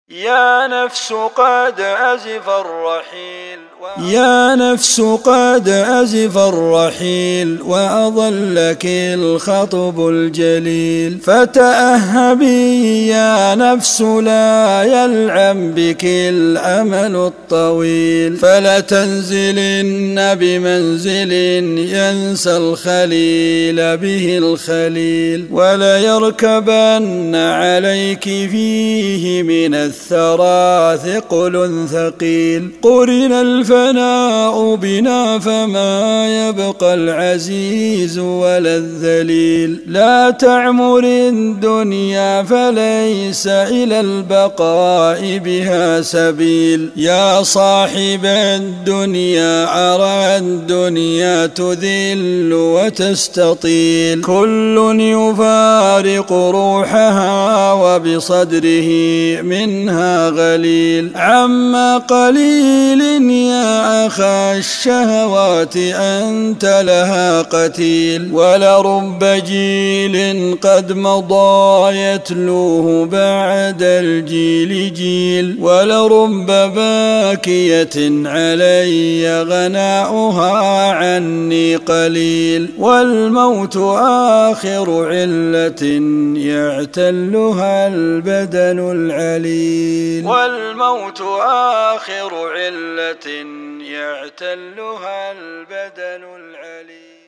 يا نفس قد أزف الرحيل يا نفس قد أزف الرحيل وأضلك الخطب الجليل، فتأهبي يا نفس لا يلعب بك الأمل الطويل، فلتنزلن بمنزل ينسى الخليل به الخليل، وليركبن عليك فيه من الثرى ثقل ثقيل، قرن الفناء بنا فما يبقى العزيز ولا الذليل، لا تعمر الدنيا فليس إلى البقاء بها سبيل، يا صاحب الدنيا أرى الدنيا تذل وتستطيل، كل يفارق روحها وبصدره منها غليل، عما قليل يا أخا الشهوات أنت لها قتيل، ولرب جيل قد مضى يتلوه بعد الجيل جيل، ولرب باكية علي غناؤها عني قليل، والموت آخر علة يعتلها البدن العليل، والموت آخر علة يعتلها البدن العليل.